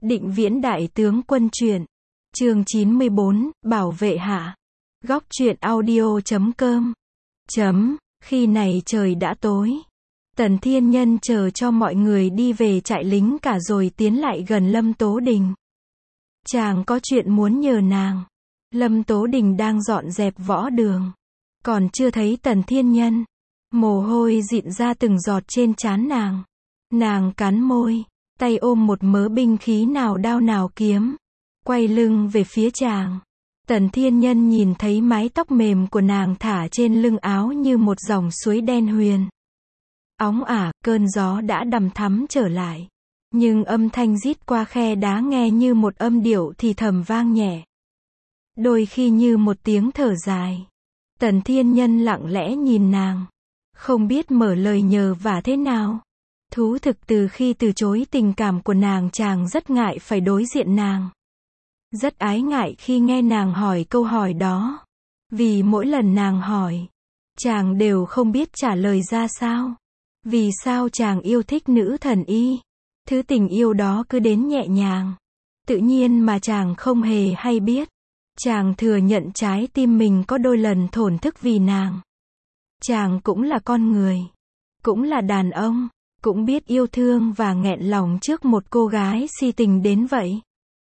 Định Viễn Đại Tướng Quân truyện. Chương 94, Bảo vệ hạ. Góc truyện audio.com. Khi này trời đã tối. Tần Thiên Nhân chờ cho mọi người đi về trại lính cả rồi tiến lại gần Lâm Tố Đình. Chàng có chuyện muốn nhờ nàng. Lâm Tố Đình đang dọn dẹp võ đường. Còn chưa thấy Tần Thiên Nhân. Mồ hôi dịn ra từng giọt trên trán nàng. Nàng cắn môi, tay ôm một mớ binh khí nào đao nào kiếm. Quay lưng về phía chàng. Tần Thiên Nhân nhìn thấy mái tóc mềm của nàng thả trên lưng áo như một dòng suối đen huyền. Óng ả, cơn gió đã đằm thắm trở lại. Nhưng âm thanh rít qua khe đá nghe như một âm điệu thì thầm vang nhẹ. Đôi khi như một tiếng thở dài. Tần Thiên Nhân lặng lẽ nhìn nàng. Không biết mở lời nhờ vả thế nào. Thú thực từ khi từ chối tình cảm của nàng chàng rất ngại phải đối diện nàng. Rất ái ngại khi nghe nàng hỏi câu hỏi đó. Vì mỗi lần nàng hỏi, chàng đều không biết trả lời ra sao. Vì sao chàng yêu thích nữ thần y? Thứ tình yêu đó cứ đến nhẹ nhàng. Tự nhiên mà chàng không hề hay biết. Chàng thừa nhận trái tim mình có đôi lần thổn thức vì nàng. Chàng cũng là con người. Cũng là đàn ông. Cũng biết yêu thương và nghẹn lòng trước một cô gái si tình đến vậy.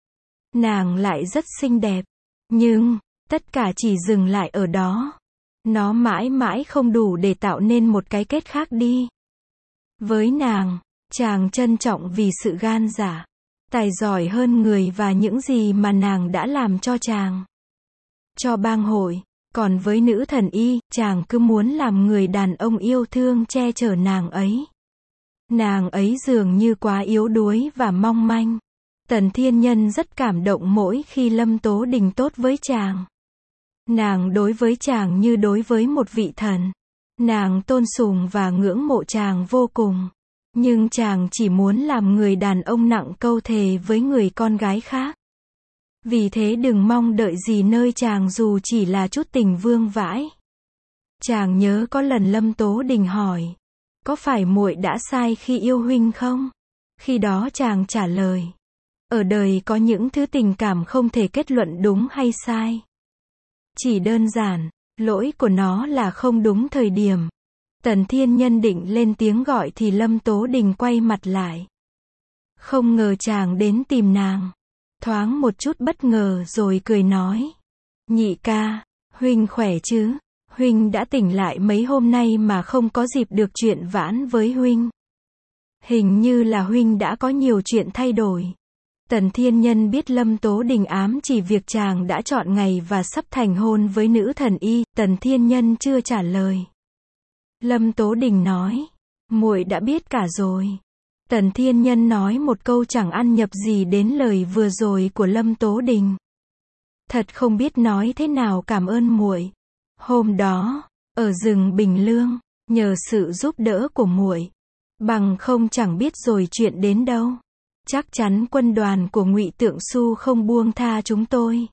Nàng lại rất xinh đẹp. Nhưng, tất cả chỉ dừng lại ở đó. Nó mãi mãi không đủ để tạo nên một cái kết khác đi. Với nàng, chàng trân trọng vì sự gan dạ, tài giỏi hơn người và những gì mà nàng đã làm cho chàng. Cho bang hội. Còn với nữ thần y, chàng cứ muốn làm người đàn ông yêu thương che chở nàng ấy. Nàng ấy dường như quá yếu đuối và mong manh. Tần Thiên Nhân rất cảm động mỗi khi Lâm Tố Đình tốt với chàng. Nàng đối với chàng như đối với một vị thần. Nàng tôn sùng và ngưỡng mộ chàng vô cùng. Nhưng chàng chỉ muốn làm người đàn ông nặng câu thề với người con gái khác. Vì thế đừng mong đợi gì nơi chàng dù chỉ là chút tình vương vãi. Chàng nhớ có lần Lâm Tố Đình hỏi. Có phải muội đã sai khi yêu huynh không? Khi đó chàng trả lời. Ở đời có những thứ tình cảm không thể kết luận đúng hay sai. Chỉ đơn giản, lỗi của nó là không đúng thời điểm. Tần Thiên Nhân định lên tiếng gọi thì Lâm Tố Đình quay mặt lại. Không ngờ chàng đến tìm nàng. Thoáng một chút bất ngờ rồi cười nói. Nhị ca, huynh khỏe chứ? Huynh đã tỉnh lại mấy hôm nay mà không có dịp được chuyện vãn với huynh. Hình như là huynh đã có nhiều chuyện thay đổi. Tần Thiên Nhân biết Lâm Tố Đình ám chỉ việc chàng đã chọn ngày và sắp thành hôn với nữ thần y. Tần Thiên Nhân chưa trả lời. Lâm Tố Đình nói. Muội đã biết cả rồi. Tần Thiên Nhân nói một câu chẳng ăn nhập gì đến lời vừa rồi của Lâm Tố Đình. Thật không biết nói thế nào cảm ơn muội. Hôm đó, ở rừng Bình Lương, nhờ sự giúp đỡ của muội, bằng không chẳng biết rồi chuyện đến đâu. Chắc chắn quân đoàn của Ngụy Tượng Xu không buông tha chúng tôi.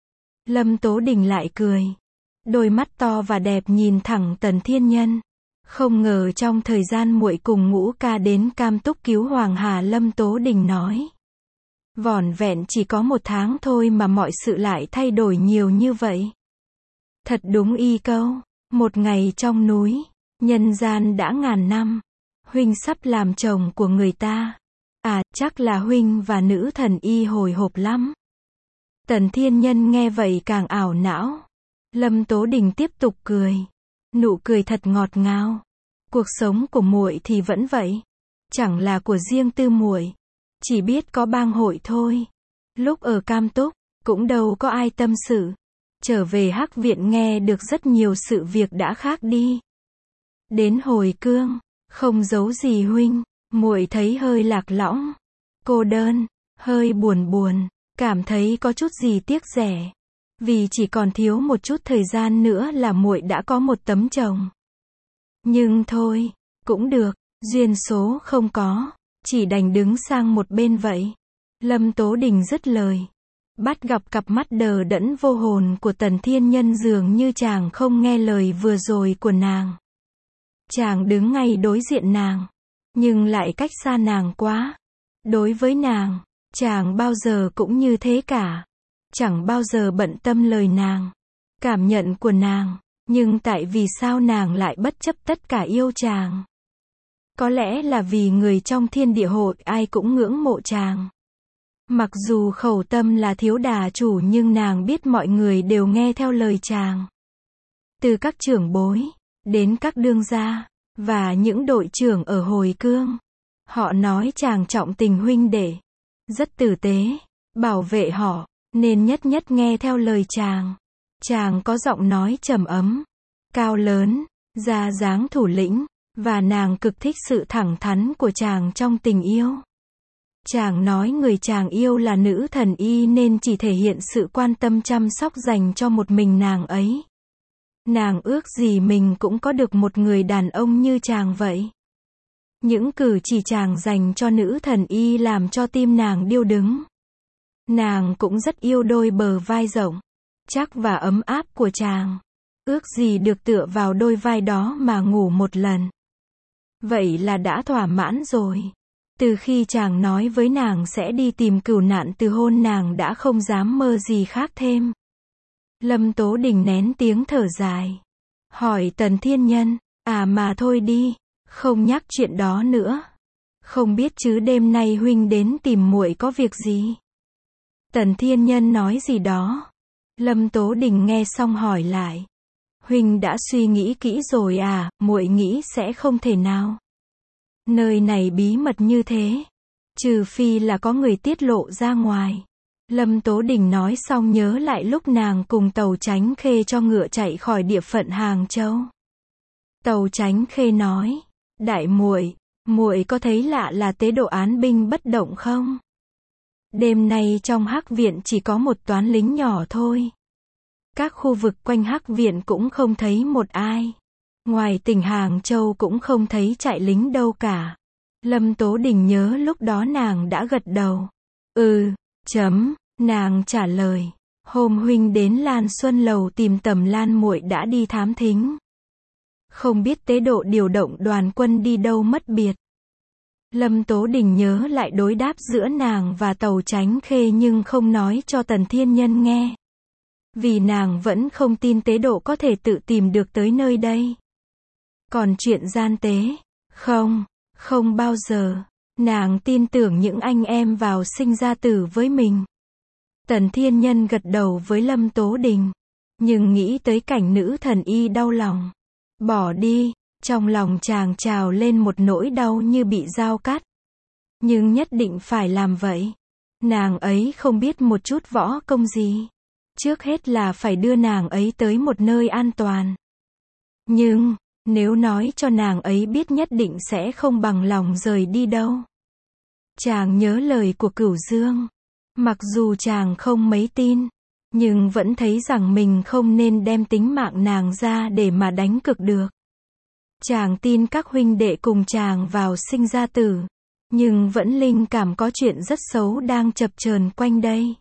Lâm Tố Đình lại cười. Đôi mắt to và đẹp nhìn thẳng Tần Thiên Nhân. Không ngờ trong thời gian muội cùng Ngũ ca đến Cam Túc cứu Hoàng Hà. Lâm Tố Đình nói. Vỏn vẹn chỉ có 1 tháng thôi mà mọi sự lại thay đổi nhiều như vậy. Thật đúng y câu. Một ngày trong núi, nhân gian đã ngàn năm. Huynh sắp làm chồng của người ta. À, chắc là huynh và nữ thần y hồi hộp lắm. Tần Thiên Nhân nghe vậy càng ảo não. Lâm Tố Đình tiếp tục cười. Nụ cười thật ngọt ngào. Cuộc sống của muội thì vẫn vậy. Chẳng là của riêng tư muội. Chỉ biết có bang hội thôi. Lúc ở Cam Túc, cũng đâu có ai tâm sự. Trở về Hắc Viện nghe được rất nhiều sự việc đã khác đi. Đến hồi cương, không giấu gì huynh, muội thấy hơi lạc lõng, cô đơn, hơi buồn buồn, cảm thấy có chút gì tiếc rẻ. Vì chỉ còn thiếu một chút thời gian nữa là muội đã có một tấm chồng. Nhưng thôi, cũng được, duyên số không có, chỉ đành đứng sang một bên vậy. Lâm Tố Đình dứt lời. Bắt gặp cặp mắt đờ đẫn vô hồn của Tần Thiên Nhân dường như chàng không nghe lời vừa rồi của nàng. Chàng đứng ngay đối diện nàng, nhưng lại cách xa nàng quá. Đối với nàng, Chàng bao giờ cũng như thế cả. Chẳng bao giờ bận tâm lời nàng, cảm nhận của nàng. Nhưng tại vì sao nàng lại bất chấp tất cả yêu chàng? Có lẽ là vì người trong thiên địa hội ai cũng ngưỡng mộ chàng. Mặc dù khẩu tâm là thiếu đà chủ nhưng nàng biết mọi người đều nghe theo lời chàng. Từ các trưởng bối, đến các đương gia, và những đội trưởng ở hồi cương. Họ nói chàng trọng tình huynh đệ, rất tử tế, bảo vệ họ, nên nhất nhất nghe theo lời chàng. Chàng có giọng nói trầm ấm, cao lớn, ra dáng thủ lĩnh, và nàng cực thích sự thẳng thắn của chàng trong tình yêu. Chàng nói người chàng yêu là nữ thần y nên chỉ thể hiện sự quan tâm chăm sóc dành cho một mình nàng ấy. Nàng ước gì mình cũng có được một người đàn ông như chàng vậy. Những cử chỉ chàng dành cho nữ thần y làm cho tim nàng điêu đứng. Nàng cũng rất yêu đôi bờ vai rộng, chắc và ấm áp của chàng. Ước gì được tựa vào đôi vai đó mà ngủ một lần. Vậy là đã thỏa mãn rồi. Từ khi chàng nói với nàng sẽ đi tìm cửu nạn từ hôn nàng đã không dám mơ gì khác thêm. Lâm Tố Đình nén tiếng thở dài. Hỏi Tần Thiên Nhân, mà thôi đi, không nhắc chuyện đó nữa. Không biết chứ đêm nay huynh đến tìm muội có việc gì? Tần Thiên Nhân nói gì đó. Lâm Tố Đình nghe xong hỏi lại. Huynh đã suy nghĩ kỹ rồi à? Muội nghĩ sẽ không thể nào. Nơi này bí mật như thế, trừ phi là có người tiết lộ ra ngoài. Lâm Tố Đình nói xong nhớ lại lúc nàng cùng Tàu Chánh Khê cho ngựa chạy khỏi địa phận Hàng Châu. Tàu Chánh Khê nói, đại muội, muội có thấy lạ là tế độ án binh bất động không? Đêm nay trong Hắc Viện chỉ có một toán lính nhỏ thôi. Các khu vực quanh Hắc Viện cũng không thấy một ai. Ngoài tỉnh Hàng Châu cũng không thấy trại lính đâu cả. Lâm Tố Đình nhớ lúc đó nàng đã gật đầu. Nàng trả lời. Hôm huynh đến Lan Xuân Lầu tìm Tầm Lan muội đã đi thám thính. Không biết tế độ điều động đoàn quân đi đâu mất biệt. Lâm Tố Đình nhớ lại đối đáp giữa nàng và Tàu Chánh Khê nhưng không nói cho Tần Thiên Nhân nghe. Vì nàng vẫn không tin tế độ có thể tự tìm được tới nơi đây. Còn chuyện gian tế, không bao giờ. Nàng tin tưởng những anh em vào sinh ra tử với mình. Tần Thiên Nhân gật đầu với Lâm Tố Đình. Nhưng nghĩ tới cảnh nữ thần y đau lòng. Bỏ đi, trong lòng chàng trào lên một nỗi đau như bị dao cắt. Nhưng nhất định phải làm vậy. Nàng ấy không biết một chút võ công gì. Trước hết là phải đưa nàng ấy tới một nơi an toàn. Nhưng, nếu nói cho nàng ấy biết nhất định sẽ không bằng lòng rời đi đâu. Chàng nhớ lời của Cửu Dương. Mặc dù chàng không mấy tin, nhưng vẫn thấy rằng mình không nên đem tính mạng nàng ra để mà đánh cược được. Chàng tin các huynh đệ cùng chàng vào sinh ra tử, nhưng vẫn linh cảm có chuyện rất xấu đang chập chờn quanh đây.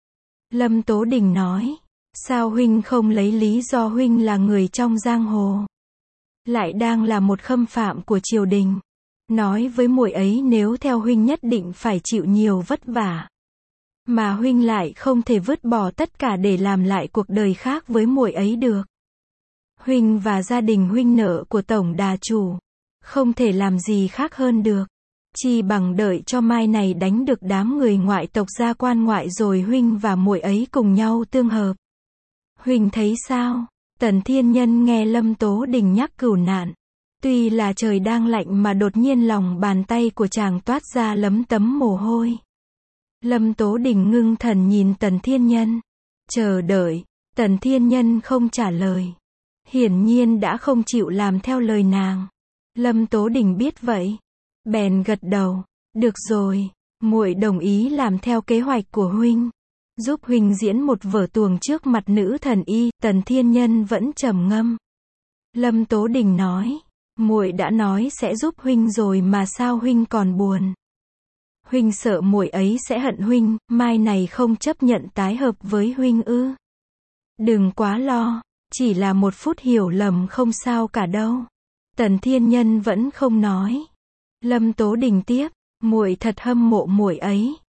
Lâm Tố Đình nói, sao huynh không lấy lý do huynh là người trong giang hồ, lại đang là một khâm phạm của triều đình. Nói với muội ấy nếu theo huynh nhất định phải chịu nhiều vất vả. Mà huynh lại không thể vứt bỏ tất cả để làm lại cuộc đời khác với muội ấy được. Huynh và gia đình huynh nợ của tổng đà chủ. Không thể làm gì khác hơn được. Chi bằng đợi cho mai này đánh được đám người ngoại tộc gia quan ngoại rồi huynh và muội ấy cùng nhau tương hợp. Huynh thấy sao? Tần Thiên Nhân nghe Lâm Tố Đình nhắc cửu nạn. Tuy là trời đang lạnh mà đột nhiên lòng bàn tay của chàng toát ra lấm tấm mồ hôi. Lâm Tố Đình ngưng thần nhìn Tần Thiên Nhân. Chờ đợi. Tần Thiên Nhân không trả lời. Hiển nhiên đã không chịu làm theo lời nàng. Lâm Tố Đình biết vậy. Bèn gật đầu. Được rồi. Muội đồng ý làm theo kế hoạch của huynh. Giúp huynh diễn một vở tuồng trước mặt nữ thần y. Tần Thiên Nhân vẫn trầm ngâm. Lâm Tố Đình nói. Muội đã nói sẽ giúp huynh rồi mà sao huynh còn buồn? Huynh sợ muội ấy sẽ hận huynh, mai này không chấp nhận tái hợp với huynh ư? Đừng quá lo, chỉ là một phút hiểu lầm không sao cả đâu. Tần Thiên Nhân vẫn không nói. Lâm Tố Đình tiếp, muội thật hâm mộ muội ấy.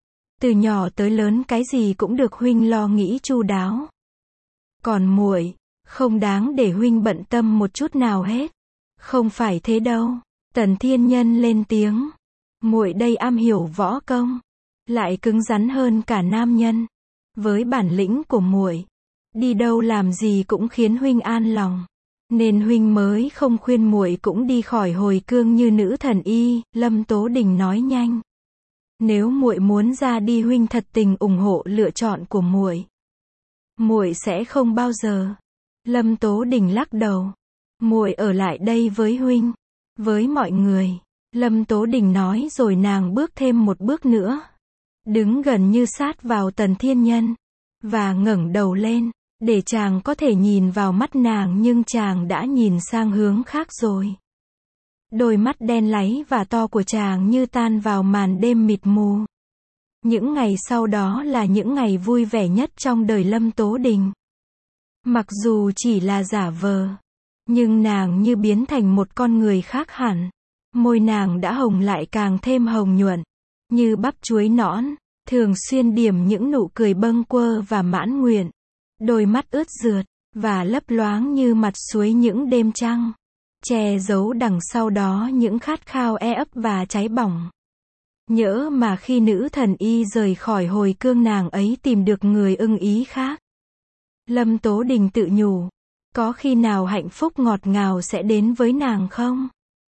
Từ nhỏ tới lớn cái gì cũng được huynh lo nghĩ chu đáo. Còn muội, không đáng để huynh bận tâm một chút nào hết. Không phải thế đâu. Tần Thiên Nhân lên tiếng. Muội đây am hiểu võ công, lại cứng rắn hơn cả nam nhân. Với bản lĩnh của muội, đi đâu làm gì cũng khiến huynh an lòng. Nên huynh mới không khuyên muội cũng đi khỏi hồi cương như nữ thần y, Lâm Tố Đình nói nhanh. Nếu muội muốn ra đi huynh thật tình ủng hộ lựa chọn của muội. Muội sẽ không bao giờ. Lâm Tố Đình lắc đầu. Muội ở lại đây với huynh, với mọi người. Lâm Tố Đình nói rồi nàng bước thêm một bước nữa. Đứng gần như sát vào Tần Thiên Nhân. Và ngẩng đầu lên, để chàng có thể nhìn vào mắt nàng nhưng chàng đã nhìn sang hướng khác rồi. Đôi mắt đen láy và to của chàng như tan vào màn đêm mịt mù. Những ngày sau đó là những ngày vui vẻ nhất trong đời Lâm Tố Đình. Mặc dù chỉ là giả vờ, nhưng nàng như biến thành một con người khác hẳn. Môi nàng đã hồng lại càng thêm hồng nhuận, như bắp chuối nõn, thường xuyên điểm những nụ cười bâng quơ và mãn nguyện. Đôi mắt ướt rượt, và lấp loáng như mặt suối những đêm trăng. Che giấu đằng sau đó những khát khao e ấp và cháy bỏng. Nhỡ mà khi nữ thần y rời khỏi hồi cương nàng ấy tìm được người ưng ý khác. Lâm Tố Đình tự nhủ, có khi nào hạnh phúc ngọt ngào sẽ đến với nàng không?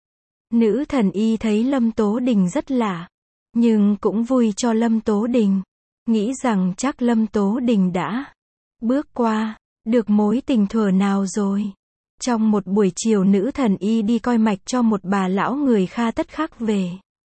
Nữ thần y thấy Lâm Tố Đình rất lạ, nhưng cũng vui cho Lâm Tố Đình. Nghĩ rằng chắc Lâm Tố Đình đã bước qua được mối tình thuở nào rồi. Trong một buổi chiều nữ thần y đi coi mạch cho một bà lão người Kha Tất Khắc về.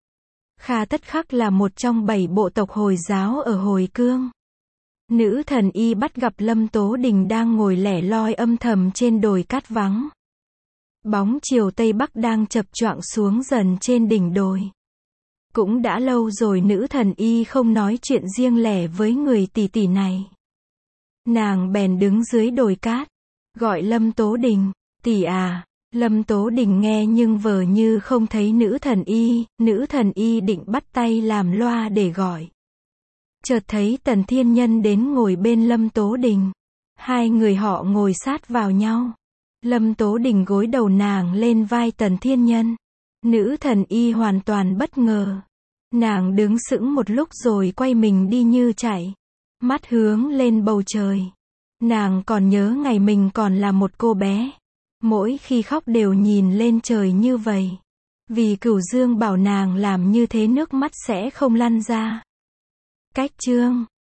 Kha Tất Khắc là một trong 7 bộ tộc Hồi giáo ở Hồi Cương. Nữ thần y bắt gặp Lâm Tố Đình đang ngồi lẻ loi âm thầm trên đồi cát vắng. Bóng chiều Tây Bắc đang chập choạng xuống dần trên đỉnh đồi. Cũng đã lâu rồi nữ thần y không nói chuyện riêng lẻ với người tỷ tỷ này. Nàng bèn đứng dưới đồi cát, gọi Lâm Tố Đình, tỷ à. Lâm Tố Đình nghe nhưng vờ như không thấy nữ thần y định bắt tay làm loa để gọi. Chợt thấy Tần Thiên Nhân đến ngồi bên Lâm Tố Đình. Hai người họ ngồi sát vào nhau. Lâm Tố Đình gối đầu nàng lên vai Tần Thiên Nhân. Nữ thần y hoàn toàn bất ngờ. Nàng đứng sững một lúc rồi quay mình đi như chạy. Mắt hướng lên bầu trời. Nàng còn nhớ ngày mình còn là một cô bé. Mỗi khi khóc đều nhìn lên trời như vậy. Vì Cửu Dương bảo nàng làm như thế nước mắt sẽ không lăn ra. Cách chương